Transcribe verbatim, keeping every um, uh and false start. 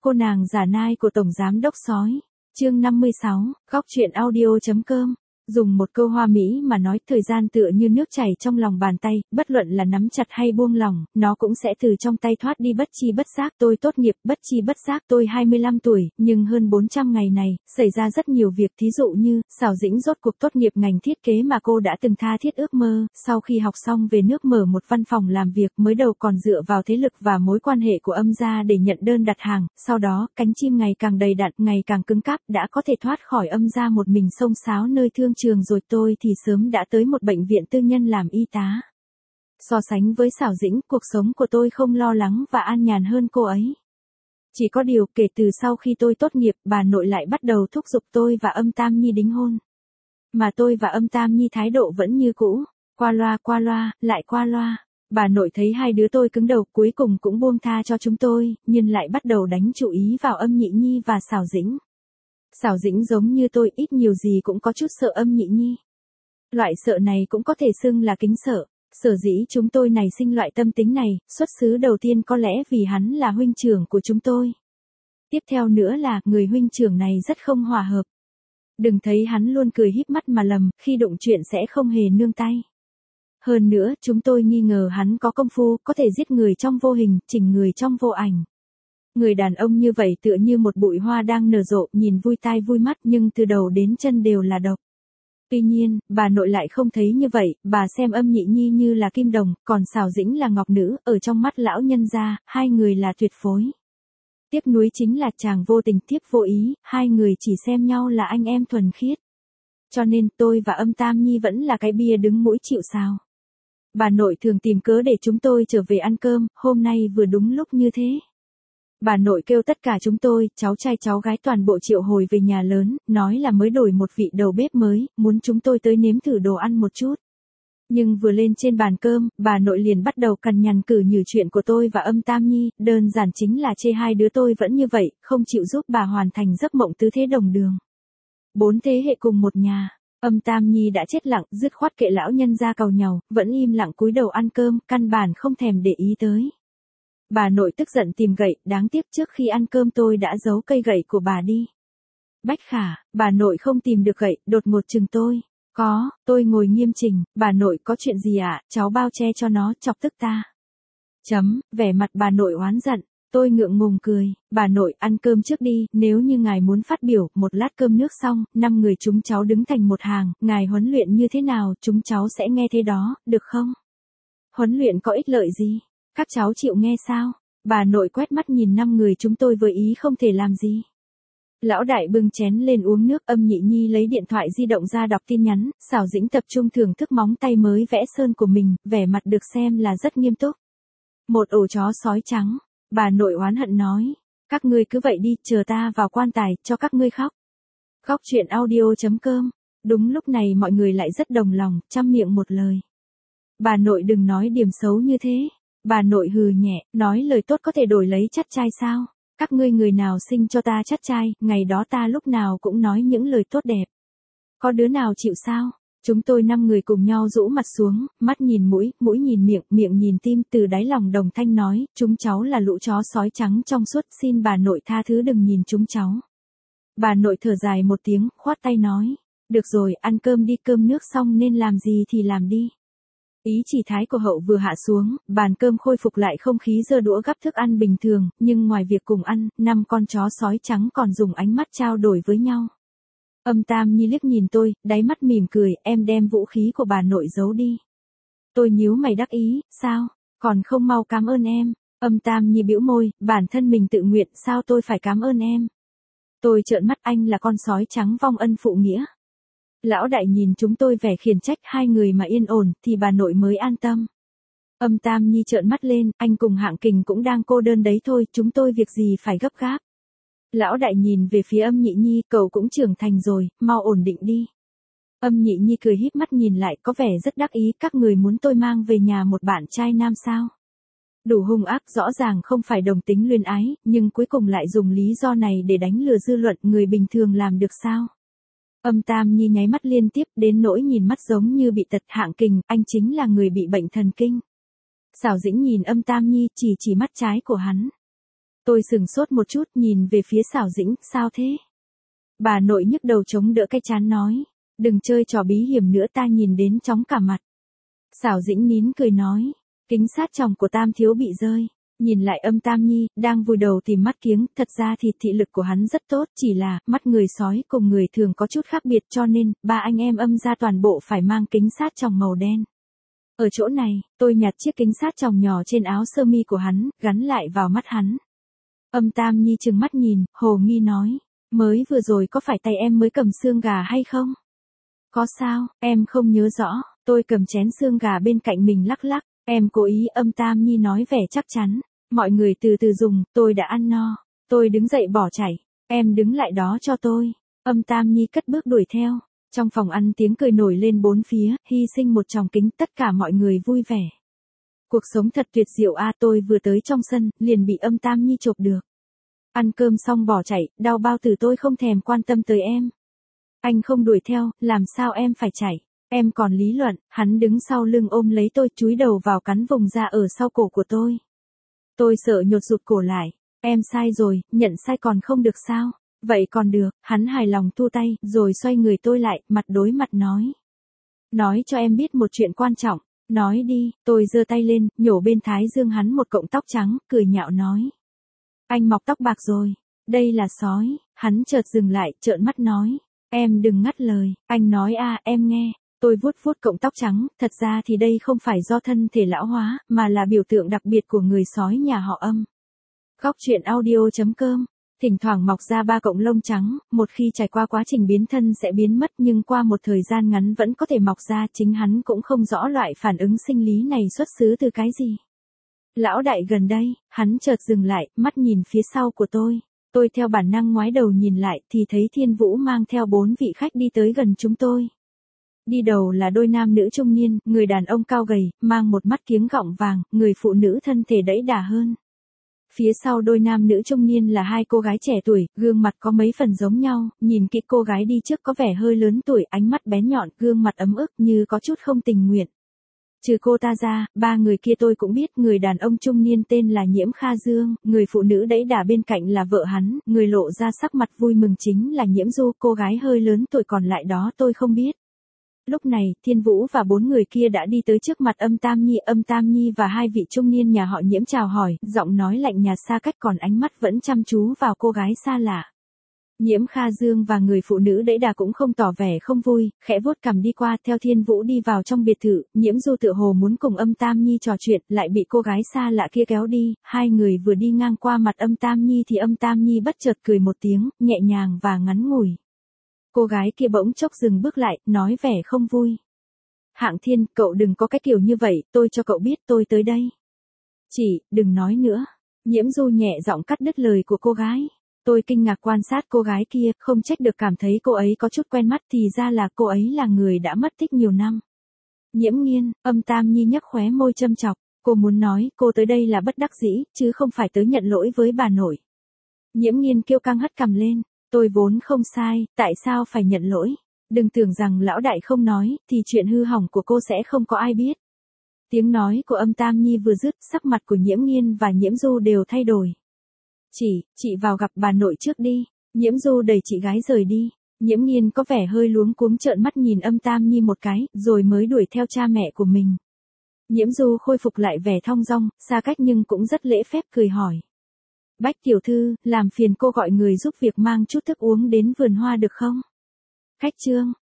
Cô nàng giả nai của Tổng Giám Đốc Sói. Chương năm mươi sáu, góc truyện audio.com. Dùng một câu hoa mỹ mà nói, thời gian tựa như nước chảy trong lòng bàn tay, bất luận là nắm chặt hay buông lỏng, nó cũng sẽ từ trong tay thoát đi bất chi bất giác. Tôi tốt nghiệp, bất chi bất giác tôi hai mươi lăm tuổi, nhưng hơn bốn trăm ngày này, xảy ra rất nhiều việc, thí dụ như, Sảo Dĩnh rốt cuộc tốt nghiệp ngành thiết kế mà cô đã từng tha thiết ước mơ, sau khi học xong về nước mở một văn phòng làm việc, mới đầu còn dựa vào thế lực và mối quan hệ của âm gia để nhận đơn đặt hàng, sau đó, cánh chim ngày càng đầy đặn, ngày càng cứng cáp, đã có thể thoát khỏi âm gia một mình xông xáo nơi thương trường rồi. Tôi thì sớm đã tới một bệnh viện tư nhân làm y tá. So sánh với Sảo Dĩnh, cuộc sống của tôi không lo lắng và an nhàn hơn cô ấy. Chỉ có điều, kể từ sau khi tôi tốt nghiệp, bà nội lại bắt đầu thúc giục tôi và Âm Tam Nhi đính hôn. Mà tôi và Âm Tam Nhi thái độ vẫn như cũ, qua loa qua loa, lại qua loa. Bà nội thấy hai đứa tôi cứng đầu, cuối cùng cũng buông tha cho chúng tôi, nhưng lại bắt đầu đánh chú ý vào Âm Nhị Nhi và Sảo Dĩnh. Sảo Dĩnh giống như tôi, ít nhiều gì cũng có chút sợ Âm Nhị Nhi. Loại sợ này cũng có thể xưng là kính sợ. Sở dĩ chúng tôi nảy sinh loại tâm tính này, xuất xứ đầu tiên có lẽ vì hắn là huynh trưởng của chúng tôi. Tiếp theo nữa là, người huynh trưởng này rất không hòa hợp. Đừng thấy hắn luôn cười híp mắt mà lầm, khi đụng chuyện sẽ không hề nương tay. Hơn nữa, chúng tôi nghi ngờ hắn có công phu, có thể giết người trong vô hình, chỉnh người trong vô ảnh. Người đàn ông như vậy tựa như một bụi hoa đang nở rộ, nhìn vui tai vui mắt nhưng từ đầu đến chân đều là độc. Tuy nhiên, bà nội lại không thấy như vậy, bà xem Âm Nhị Nhi như là kim đồng, còn Sảo Dĩnh là ngọc nữ, ở trong mắt lão nhân gia, hai người là tuyệt phối. Tiếc nuối chính là chàng vô tình tiếc vô ý, hai người chỉ xem nhau là anh em thuần khiết. Cho nên tôi và Âm Tam Nhi vẫn là cái bia đứng mũi chịu sào. Bà nội thường tìm cớ để chúng tôi trở về ăn cơm, hôm nay vừa đúng lúc như thế. Bà nội kêu tất cả chúng tôi, cháu trai cháu gái toàn bộ triệu hồi về nhà lớn, nói là mới đổi một vị đầu bếp mới, muốn chúng tôi tới nếm thử đồ ăn một chút. Nhưng vừa lên trên bàn cơm, bà nội liền bắt đầu cằn nhằn cử nhử chuyện của tôi và Âm Tam Nhi, đơn giản chính là chê hai đứa tôi vẫn như vậy, không chịu giúp bà hoàn thành giấc mộng tứ thế đồng đường. Bốn thế hệ cùng một nhà, Âm Tam Nhi đã chết lặng, dứt khoát kệ lão nhân gia cầu nhàu, vẫn im lặng cúi đầu ăn cơm, căn bản không thèm để ý tới. Bà nội tức giận tìm gậy, đáng tiếc trước khi ăn cơm tôi đã giấu cây gậy của bà đi. Bách khả, bà nội không tìm được gậy, đột ngột chừng tôi. Có, tôi ngồi nghiêm chỉnh, bà nội có chuyện gì ạ, à? Cháu bao che cho nó, chọc tức ta. Chấm, vẻ mặt bà nội oán giận, tôi ngượng ngùng cười, bà nội ăn cơm trước đi, nếu như ngài muốn phát biểu, một lát cơm nước xong, năm người chúng cháu đứng thành một hàng, ngài huấn luyện như thế nào, chúng cháu sẽ nghe thế đó, được không? Huấn luyện có ích lợi gì? Các cháu chịu nghe sao? Bà nội quét mắt nhìn năm người chúng tôi với ý không thể làm gì. Lão đại bưng chén lên uống nước, Âm Nhị Nhi lấy điện thoại di động ra đọc tin nhắn, Sảo Dĩnh tập trung thưởng thức móng tay mới vẽ sơn của mình, vẻ mặt được xem là rất nghiêm túc. Một ổ chó sói trắng, bà nội oán hận nói, các ngươi cứ vậy đi, chờ ta vào quan tài, cho các ngươi khóc. Góc truyện audio.com. Đúng lúc này mọi người lại rất đồng lòng, chăm miệng một lời. Bà nội đừng nói điểm xấu như thế. Bà nội hừ nhẹ, nói lời tốt có thể đổi lấy chắt trai sao? Các ngươi người nào sinh cho ta chắt trai, ngày đó ta lúc nào cũng nói những lời tốt đẹp. Có đứa nào chịu sao? Chúng tôi năm người cùng nhau rũ mặt xuống, mắt nhìn mũi, mũi nhìn miệng, miệng nhìn tim, từ đáy lòng đồng thanh nói, chúng cháu là lũ chó sói trắng trong suốt, xin bà nội tha thứ đừng nhìn chúng cháu. Bà nội thở dài một tiếng, khoát tay nói, được rồi, ăn cơm đi, cơm nước xong nên làm gì thì làm đi. Ý chỉ thái của hậu vừa hạ xuống, bàn cơm khôi phục lại không khí giơ đũa gắp thức ăn bình thường, nhưng ngoài việc cùng ăn, năm con chó sói trắng còn dùng ánh mắt trao đổi với nhau. Âm Tam Nhi liếc nhìn tôi, đáy mắt mỉm cười, em đem vũ khí của bà nội giấu đi. Tôi nhíu mày đắc ý, sao, còn không mau cảm ơn em. Âm Tam Nhi bĩu môi, bản thân mình tự nguyện, sao tôi phải cảm ơn em. Tôi trợn mắt, anh là con sói trắng vong ân phụ nghĩa. Lão đại nhìn chúng tôi vẻ khiển trách, hai người mà yên ổn, thì bà nội mới an tâm. Âm Tam Nhi trợn mắt lên, anh cùng Hạng Kình cũng đang cô đơn đấy thôi, chúng tôi việc gì phải gấp gáp. Lão đại nhìn về phía Âm Nhị Nhi, cậu cũng trưởng thành rồi, mau ổn định đi. Âm Nhị Nhi cười híp mắt nhìn lại, có vẻ rất đắc ý, các người muốn tôi mang về nhà một bạn trai nam sao? Đủ hung ác, rõ ràng không phải đồng tính luyến ái, nhưng cuối cùng lại dùng lý do này để đánh lừa dư luận, người bình thường làm được sao? Âm Tam Nhi nháy mắt liên tiếp, đến nỗi nhìn mắt giống như bị tật. Hạng Kình, anh chính là người bị bệnh thần kinh. Sảo Dĩnh nhìn Âm Tam Nhi, chỉ chỉ mắt trái của hắn. Tôi sừng sốt một chút nhìn về phía Sảo Dĩnh, sao thế? Bà nội nhức đầu chống đỡ cái trán nói, đừng chơi trò bí hiểm nữa ta nhìn đến chóng cả mặt. Sảo Dĩnh nín cười nói, kính sát tròng của Tam thiếu bị rơi. Nhìn lại Âm Tam Nhi, đang vùi đầu tìm mắt kiếng, thật ra thì thị lực của hắn rất tốt, chỉ là, mắt người sói cùng người thường có chút khác biệt cho nên, ba anh em Âm gia toàn bộ phải mang kính sát tròng màu đen. Ở chỗ này, tôi nhặt chiếc kính sát tròng nhỏ trên áo sơ mi của hắn, gắn lại vào mắt hắn. Âm Tam Nhi trừng mắt nhìn, hồ nghi nói, mới vừa rồi có phải tay em mới cầm xương gà hay không? Có sao, em không nhớ rõ, tôi cầm chén xương gà bên cạnh mình lắc lắc, em cố ý. Âm Tam Nhi nói vẻ chắc chắn, mọi người từ từ dùng, tôi đã ăn no, tôi đứng dậy bỏ chạy, em đứng lại đó cho tôi. Âm Tam Nhi cất bước đuổi theo, trong phòng ăn tiếng cười nổi lên bốn phía, hy sinh một tròng kính tất cả mọi người vui vẻ. Cuộc sống thật tuyệt diệu a, tôi vừa tới trong sân, liền bị Âm Tam Nhi chộp được. Ăn cơm xong bỏ chạy, đau bao tử tôi không thèm quan tâm tới em. Anh không đuổi theo, làm sao em phải chạy? Em còn lý luận, hắn đứng sau lưng ôm lấy tôi, chúi đầu vào cắn vùng da ở sau cổ của tôi. Tôi sợ nhột rụt cổ lại, em sai rồi, nhận sai còn không được sao? Vậy còn được, hắn hài lòng thu tay, rồi xoay người tôi lại, mặt đối mặt nói. Nói cho em biết một chuyện quan trọng, nói đi, tôi giơ tay lên, nhổ bên thái dương hắn một cọng tóc trắng, cười nhạo nói. Anh mọc tóc bạc rồi, đây là sói, hắn chợt dừng lại, trợn mắt nói. Em đừng ngắt lời, anh nói a, em nghe. Tôi vuốt vuốt cọng tóc trắng, thật ra thì đây không phải do thân thể lão hóa, mà là biểu tượng đặc biệt của người sói nhà họ Âm. Góc truyện audio chấm com, thỉnh thoảng mọc ra ba cọng lông trắng, một khi trải qua quá trình biến thân sẽ biến mất nhưng qua một thời gian ngắn vẫn có thể mọc ra, chính hắn cũng không rõ loại phản ứng sinh lý này xuất xứ từ cái gì. Lão đại gần đây, hắn chợt dừng lại, mắt nhìn phía sau của tôi. Tôi theo bản năng ngoái đầu nhìn lại thì thấy Thiên Vũ mang theo bốn vị khách đi tới gần chúng tôi. Đi đầu là đôi nam nữ trung niên, người đàn ông cao gầy, mang một mắt kiếng gọng vàng, người phụ nữ thân thể đẫy đà hơn. Phía sau đôi nam nữ trung niên là hai cô gái trẻ tuổi, gương mặt có mấy phần giống nhau, nhìn kỹ cô gái đi trước có vẻ hơi lớn tuổi, ánh mắt bén nhọn, gương mặt ấm ức như có chút không tình nguyện. Trừ cô ta ra, ba người kia tôi cũng biết, người đàn ông trung niên tên là Nhiễm Kha Dương, người phụ nữ đẫy đà bên cạnh là vợ hắn, người lộ ra sắc mặt vui mừng chính là Nhiễm Du, cô gái hơi lớn tuổi còn lại đó tôi không biết. Lúc này, Thiên Vũ và bốn người kia đã đi tới trước mặt Âm Tam Nhi, Âm Tam Nhi và hai vị trung niên nhà họ Nhiễm chào hỏi, giọng nói lạnh nhạt xa cách còn ánh mắt vẫn chăm chú vào cô gái xa lạ. Nhiễm Kha Dương và người phụ nữ đẫy đà cũng không tỏ vẻ không vui, khẽ vuốt cằm đi qua, theo Thiên Vũ đi vào trong biệt thự. Nhiễm Du tựa hồ muốn cùng Âm Tam Nhi trò chuyện, lại bị cô gái xa lạ kia kéo đi, hai người vừa đi ngang qua mặt Âm Tam Nhi thì Âm Tam Nhi bất chợt cười một tiếng, nhẹ nhàng và ngắn ngủi. Cô gái kia bỗng chốc dừng bước lại, nói vẻ không vui. Hạng Thiên, cậu đừng có cái kiểu như vậy, tôi cho cậu biết tôi tới đây. Chỉ, đừng nói nữa. Nhiễm Du nhẹ giọng cắt đứt lời của cô gái. Tôi kinh ngạc quan sát cô gái kia, không trách được cảm thấy cô ấy có chút quen mắt, thì ra là cô ấy là người đã mất tích nhiều năm. Nhiễm Nghiên, Âm Tam Nhi nhếch khóe môi châm chọc, cô muốn nói cô tới đây là bất đắc dĩ, chứ không phải tới nhận lỗi với bà nội. Nhiễm Nghiên kiêu căng hất cằm lên, tôi vốn không sai, tại sao phải nhận lỗi? Đừng tưởng rằng lão đại không nói, thì chuyện hư hỏng của cô sẽ không có ai biết. Tiếng nói của Âm Tam Nhi vừa dứt, sắc mặt của Nhiễm Nghiên và Nhiễm Du đều thay đổi. Chị, chị vào gặp bà nội trước đi. Nhiễm Du đẩy chị gái rời đi. Nhiễm Nghiên có vẻ hơi luống cuống trợn mắt nhìn Âm Tam Nhi một cái, rồi mới đuổi theo cha mẹ của mình. Nhiễm Du khôi phục lại vẻ thong dong, xa cách nhưng cũng rất lễ phép cười hỏi. Bách tiểu thư, làm phiền cô gọi người giúp việc mang chút thức uống đến vườn hoa được không? Khách trương,